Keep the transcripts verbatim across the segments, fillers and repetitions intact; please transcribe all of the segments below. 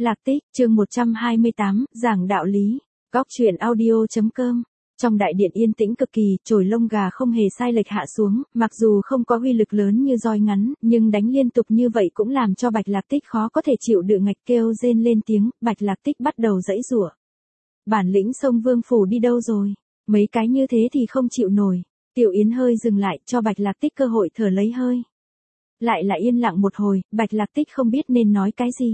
Lạc Tích, chương một trăm hai mươi tám, giảng đạo lý. Góc truyện audio.com. Trong đại điện yên tĩnh cực kỳ, chổi lông gà không hề sai lệch hạ xuống, mặc dù không có uy lực lớn như roi ngắn, nhưng đánh liên tục như vậy cũng làm cho Bạch Lạc Tích khó có thể chịu đựng, ngạch kêu rên lên tiếng. Bạch Lạc Tích bắt đầu giãy giụa. Bản lĩnh sông Vương phủ đi đâu rồi? Mấy cái như thế thì không chịu nổi. Tiểu Yến hơi dừng lại, cho Bạch Lạc Tích cơ hội thở lấy hơi. Lại là yên lặng một hồi, Bạch Lạc Tích không biết nên nói cái gì.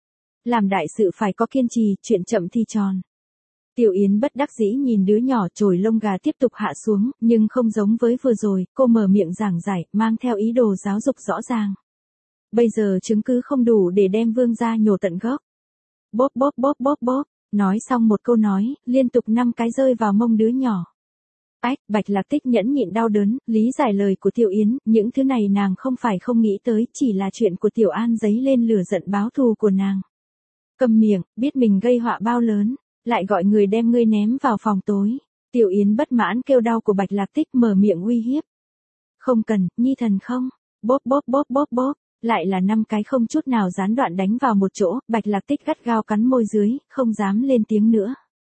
Làm đại sự phải có kiên trì, chuyện chậm thì tròn. Tiểu Yến bất đắc dĩ nhìn đứa nhỏ, chổi lông gà tiếp tục hạ xuống, nhưng không giống với vừa rồi, cô mở miệng giảng giải, mang theo ý đồ giáo dục rõ ràng. Bây giờ chứng cứ không đủ để đem Vương gia nhổ tận gốc. Bóp bóp bóp bóp bóp, nói xong một câu nói, liên tục năm cái rơi vào mông đứa nhỏ. Ách, Bạch Lạc Tích nhẫn nhịn đau đớn, lý giải lời của Tiểu Yến, những thứ này nàng không phải không nghĩ tới, chỉ là chuyện của Tiểu An dấy lên lửa giận báo thù của nàng. Cầm miệng, biết mình gây họa bao lớn, lại gọi người đem ngươi ném vào phòng tối. Tiểu Yến bất mãn kêu đau của Bạch Lạc Tích, mở miệng uy hiếp. Không cần, nhi thần không. Bóp bóp bóp bóp bóp, lại là năm cái không chút nào gián đoạn đánh vào một chỗ, Bạch Lạc Tích gắt gao cắn môi dưới, không dám lên tiếng nữa.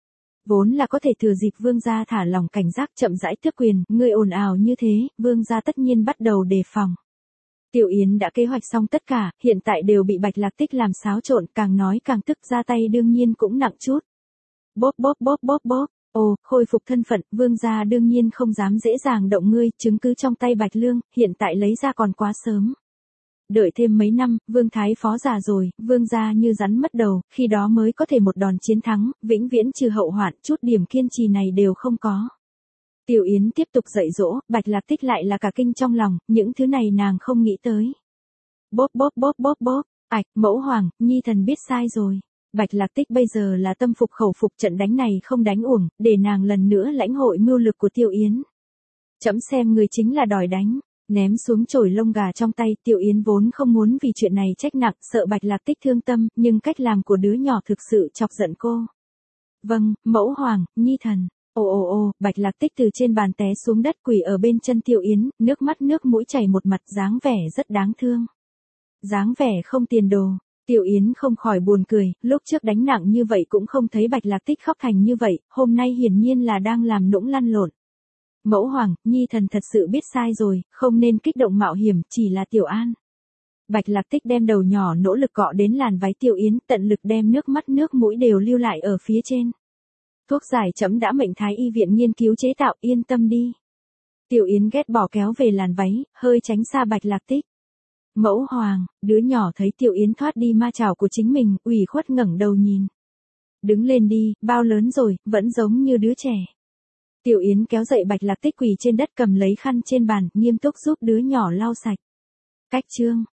Vốn là có thể thừa dịp Vương gia thả lỏng cảnh giác chậm rãi tước quyền, người ồn ào như thế, Vương gia tất nhiên bắt đầu đề phòng. Tiểu Yến đã kế hoạch xong tất cả, hiện tại đều bị Bạch Lạc Tích làm xáo trộn, càng nói càng tức, ra tay đương nhiên cũng nặng chút. Bóp bóp bóp bóp bóp, ồ, khôi phục thân phận, Vương gia đương nhiên không dám dễ dàng động ngươi, chứng cứ trong tay Bạch Lương, hiện tại lấy ra còn quá sớm. Đợi thêm mấy năm, Vương Thái Phó già rồi, Vương gia như rắn mất đầu, khi đó mới có thể một đòn chiến thắng, vĩnh viễn trừ hậu hoạn, chút điểm kiên trì này đều không có. Tiểu Yến tiếp tục dạy dỗ, Bạch Lạc Tích lại là cả kinh trong lòng, những thứ này nàng không nghĩ tới. Bóp bóp bóp bóp bóp, ạch, mẫu hoàng, nhi thần biết sai rồi. Bạch Lạc Tích bây giờ là tâm phục khẩu phục, trận đánh này không đánh uổng, để nàng lần nữa lãnh hội mưu lực của Tiểu Yến. Chấm xem người chính là đòi đánh. Ném xuống chổi lông gà trong tay, Tiểu Yến vốn không muốn vì chuyện này trách nặng, sợ Bạch Lạc Tích thương tâm, nhưng cách làm của đứa nhỏ thực sự chọc giận cô. Vâng, mẫu hoàng, nhi thần. Ồ ồ ồ, Bạch Lạc Tích từ trên bàn té xuống đất, quỳ ở bên chân Tiểu Yến, nước mắt nước mũi chảy một mặt, dáng vẻ rất đáng thương. Dáng vẻ không tiền đồ. Tiểu Yến không khỏi buồn cười, lúc trước đánh nặng như vậy cũng không thấy Bạch Lạc Tích khóc thành như vậy, hôm nay hiển nhiên là đang làm nũng lăn lộn. Mẫu hoàng, nhi thần thật sự biết sai rồi, không nên kích động mạo hiểm, chỉ là Tiểu An. Bạch Lạc Tích đem đầu nhỏ nỗ lực cọ đến làn váy Tiểu Yến, tận lực đem nước mắt nước mũi đều lưu lại ở phía trên. Thuốc giải chấm đã mệnh Thái y viện nghiên cứu chế tạo, yên tâm đi. Tiểu Yến ghét bỏ kéo về làn váy, hơi tránh xa Bạch Lạc Tích. Mẫu hoàng, đứa nhỏ thấy Tiểu Yến thoát đi ma chảo của chính mình, ủy khuất ngẩng đầu nhìn. Đứng lên đi, bao lớn rồi, vẫn giống như đứa trẻ. Tiểu Yến kéo dậy Bạch Lạc Tích quỳ trên đất, cầm lấy khăn trên bàn, nghiêm túc giúp đứa nhỏ lau sạch. Cách chương.